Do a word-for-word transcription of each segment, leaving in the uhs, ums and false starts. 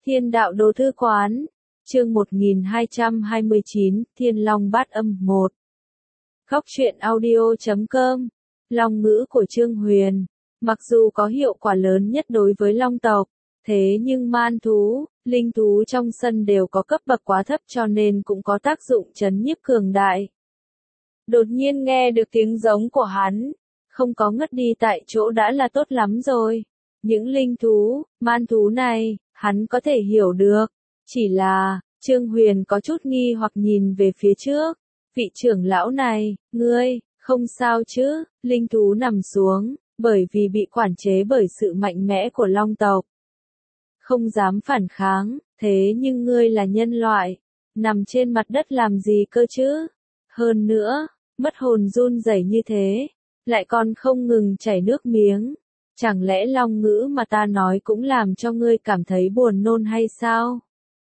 Thiên đạo đồ thư quán, chương một nghìn hai trăm hai mươi chín, Thiên Long Bát Âm một. Góc truyện audio chấm com, Long ngữ của Trương Huyền. Mặc dù có hiệu quả lớn nhất đối với Long tộc, thế nhưng man thú, linh thú trong sân đều có cấp bậc quá thấp cho nên cũng có tác dụng trấn nhiếp cường đại. Đột nhiên nghe được tiếng giống của hắn, không có ngất đi tại chỗ đã là tốt lắm rồi. Những linh thú, man thú này, hắn có thể hiểu được. Chỉ là, Trương Huyền có chút nghi hoặc nhìn về phía trước. Vị trưởng lão này, ngươi, không sao chứ? Linh thú nằm xuống, bởi vì bị quản chế bởi sự mạnh mẽ của Long tộc. Không dám phản kháng, thế nhưng ngươi là nhân loại, nằm trên mặt đất làm gì cơ chứ? Hơn nữa, mất hồn run rẩy như thế, lại còn không ngừng chảy nước miếng. Chẳng lẽ long ngữ mà ta nói cũng làm cho ngươi cảm thấy buồn nôn hay sao?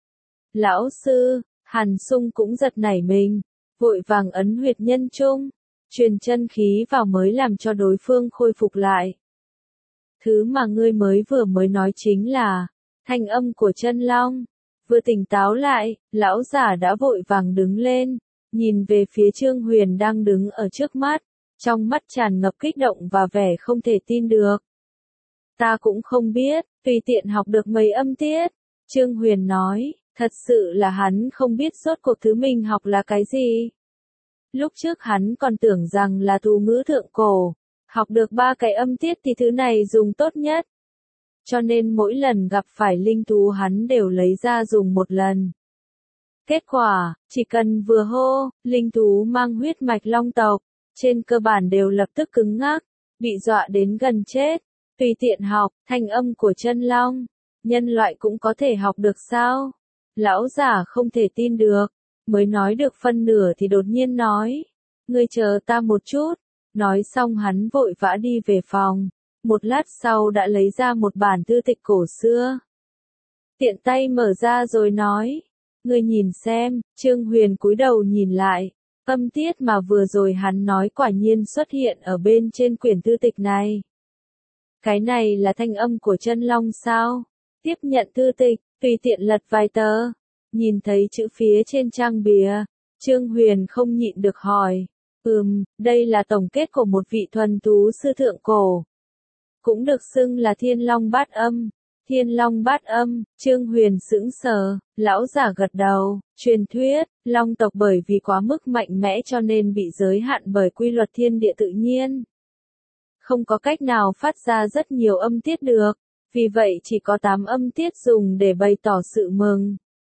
Lão sư, Hàn Sung cũng giật nảy mình, vội vàng ấn huyệt nhân trung, truyền chân khí vào mới làm cho đối phương khôi phục lại. Thứ mà ngươi mới vừa mới nói chính là, thanh âm của chân long. Vừa tỉnh táo lại, lão giả đã vội vàng đứng lên, nhìn về phía Trương Huyền đang đứng ở trước mắt, trong mắt tràn ngập kích động và vẻ không thể tin được. Ta cũng không biết, tùy tiện học được mấy âm tiết. Trương Huyền nói, thật sự là hắn không biết rốt cuộc thứ mình học là cái gì. Lúc trước hắn còn tưởng rằng là tu ngữ thượng cổ, học được ba cái âm tiết thì thứ này dùng tốt nhất. Cho nên mỗi lần gặp phải linh thú hắn đều lấy ra dùng một lần. Kết quả, chỉ cần vừa hô, linh thú mang huyết mạch long tộc, trên cơ bản đều lập tức cứng ngắc, bị dọa đến gần chết. Tùy tiện học, thanh âm của chân long, nhân loại cũng có thể học được sao? Lão giả không thể tin được, mới nói được phân nửa thì đột nhiên nói, ngươi chờ ta một chút. Nói xong hắn vội vã đi về phòng, một lát sau đã lấy ra một bản thư tịch cổ xưa. Tiện tay mở ra rồi nói, ngươi nhìn xem. Trương Huyền cúi đầu nhìn lại, âm tiết mà vừa rồi hắn nói quả nhiên xuất hiện ở bên trên quyển thư tịch này. Cái này là thanh âm của chân long sao? Tiếp nhận thư tịch, tùy tiện lật vài tờ, nhìn thấy chữ phía trên trang bìa, Trương Huyền không nhịn được hỏi, ừm, đây là tổng kết của một vị thuần thú sư thượng cổ. Cũng được xưng là Thiên Long Bát Âm. Thiên Long Bát Âm, Trương Huyền sững sờ, lão giả gật đầu, truyền thuyết, long tộc bởi vì quá mức mạnh mẽ cho nên bị giới hạn bởi quy luật thiên địa tự nhiên. Không có cách nào phát ra rất nhiều âm tiết được, vì vậy chỉ có tám âm tiết dùng để bày tỏ sự mừng,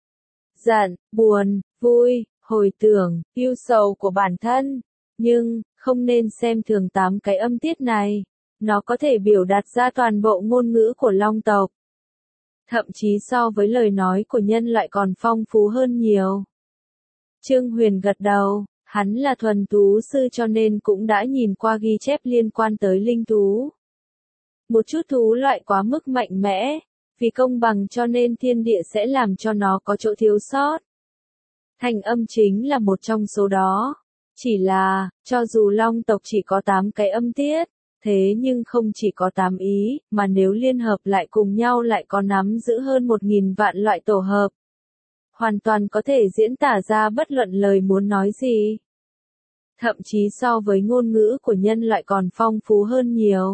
giận, buồn, vui, hồi tưởng, yêu sầu của bản thân. Nhưng, không nên xem thường tám cái âm tiết này, nó có thể biểu đạt ra toàn bộ ngôn ngữ của long tộc. Thậm chí so với lời nói của nhân loại còn phong phú hơn nhiều. Trương Huyền gật đầu. Hắn là thuần thú sư cho nên cũng đã nhìn qua ghi chép liên quan tới linh thú. Một chút thú loại quá mức mạnh mẽ, vì công bằng cho nên thiên địa sẽ làm cho nó có chỗ thiếu sót. Thanh âm chính là một trong số đó. Chỉ là, cho dù long tộc chỉ có tám cái âm tiết, thế nhưng không chỉ có tám ý, mà nếu liên hợp lại cùng nhau lại có nắm giữ hơn một nghìn vạn loại tổ hợp. Hoàn toàn có thể diễn tả ra bất luận lời muốn nói gì. Thậm chí so với ngôn ngữ của nhân loại còn phong phú hơn nhiều.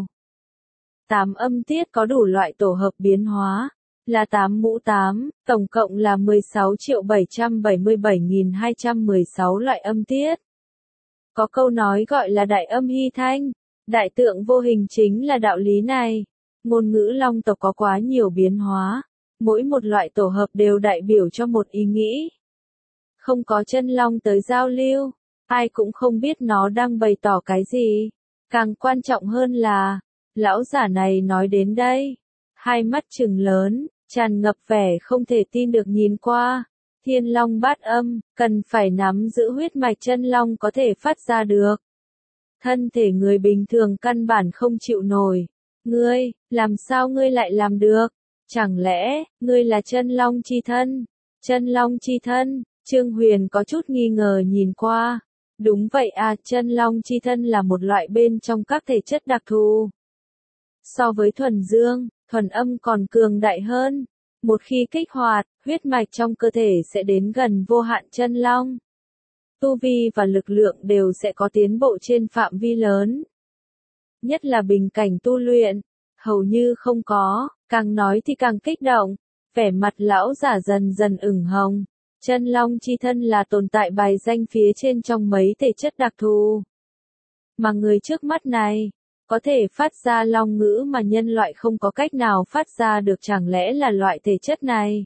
Tám âm tiết có đủ loại tổ hợp biến hóa, là tám mũ tám, tổng cộng là mười sáu triệu bảy trăm bảy mươi bảy nghìn hai trăm mười sáu loại âm tiết. Có câu nói gọi là đại âm hy thanh, đại tượng vô hình chính là đạo lý này. Ngôn ngữ long tộc có quá nhiều biến hóa. Mỗi một loại tổ hợp đều đại biểu cho một ý nghĩ. Không có chân long tới giao lưu, ai cũng không biết nó đang bày tỏ cái gì. Càng quan trọng hơn là, lão giả này nói đến đây, hai mắt trừng lớn, tràn ngập vẻ không thể tin được nhìn qua. Thiên Long Bát Âm, cần phải nắm giữ huyết mạch chân long có thể phát ra được. Thân thể người bình thường căn bản không chịu nổi. Ngươi, làm sao ngươi lại làm được? Chẳng lẽ, ngươi là chân long chi thân? Chân long chi thân, Trương Huyền có chút nghi ngờ nhìn qua. Đúng vậy à, chân long chi thân là một loại bên trong các thể chất đặc thù. So với thuần dương, thuần âm còn cường đại hơn. Một khi kích hoạt, huyết mạch trong cơ thể sẽ đến gần vô hạn chân long. Tu vi và lực lượng đều sẽ có tiến bộ trên phạm vi lớn. Nhất là bình cảnh tu luyện, hầu như không có, càng nói thì càng kích động, vẻ mặt lão giả dần dần ửng hồng. Chân long chi thân là tồn tại bài danh phía trên trong mấy thể chất đặc thù. Mà người trước mắt này, có thể phát ra long ngữ mà nhân loại không có cách nào phát ra được, chẳng lẽ là loại thể chất này?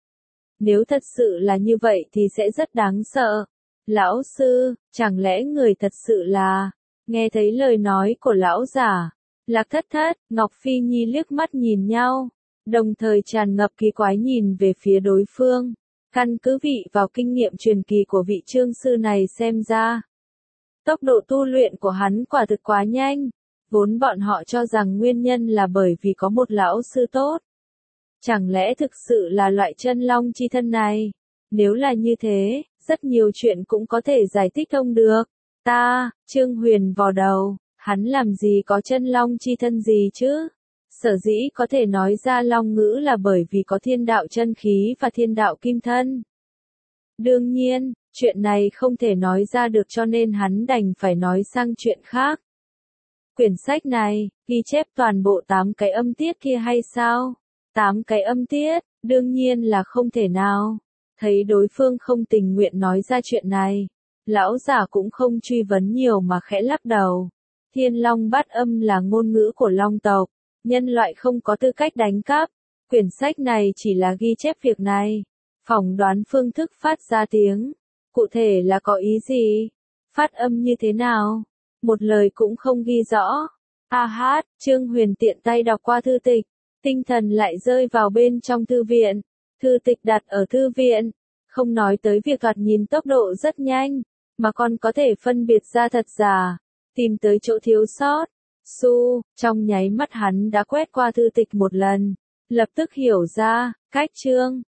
Nếu thật sự là như vậy thì sẽ rất đáng sợ. Lão sư, chẳng lẽ người thật sự là... Nghe thấy lời nói của lão giả, Lạc Thất Thất, Ngọc Phi Nhi liếc mắt nhìn nhau, đồng thời tràn ngập kỳ quái nhìn về phía đối phương. Căn cứ vị vào kinh nghiệm truyền kỳ của vị trương sư này xem ra, tốc độ tu luyện của hắn quả thực quá nhanh, vốn bọn họ cho rằng nguyên nhân là bởi vì có một lão sư tốt. Chẳng lẽ thực sự là loại chân long chi thân này? Nếu là như thế, rất nhiều chuyện cũng có thể giải thích thông được. Ta, Trương Huyền vò đầu, hắn làm gì có chân long chi thân gì chứ? Sở dĩ có thể nói ra long ngữ là bởi vì có thiên đạo chân khí và thiên đạo kim thân. Đương nhiên, chuyện này không thể nói ra được cho nên hắn đành phải nói sang chuyện khác. Quyển sách này, ghi chép toàn bộ tám cái âm tiết kia hay sao? tám cái âm tiết, đương nhiên là không thể nào. Thấy đối phương không tình nguyện nói ra chuyện này, lão giả cũng không truy vấn nhiều mà khẽ lắc đầu. Thiên long bát âm là ngôn ngữ của long tộc, nhân loại không có tư cách đánh cắp. Quyển sách này chỉ là ghi chép việc này, phỏng đoán phương thức phát ra tiếng, cụ thể là có ý gì, phát âm như thế nào, một lời cũng không ghi rõ. A hát, Trương Huyền tiện tay đọc qua thư tịch, tinh thần lại rơi vào bên trong thư viện. Thư tịch đặt ở thư viện, không nói tới việc thoạt nhìn tốc độ rất nhanh, mà còn có thể phân biệt ra thật giả, tìm tới chỗ thiếu sót. Su, trong nháy mắt hắn đã quét qua thư tịch một lần, lập tức hiểu ra, cách chương,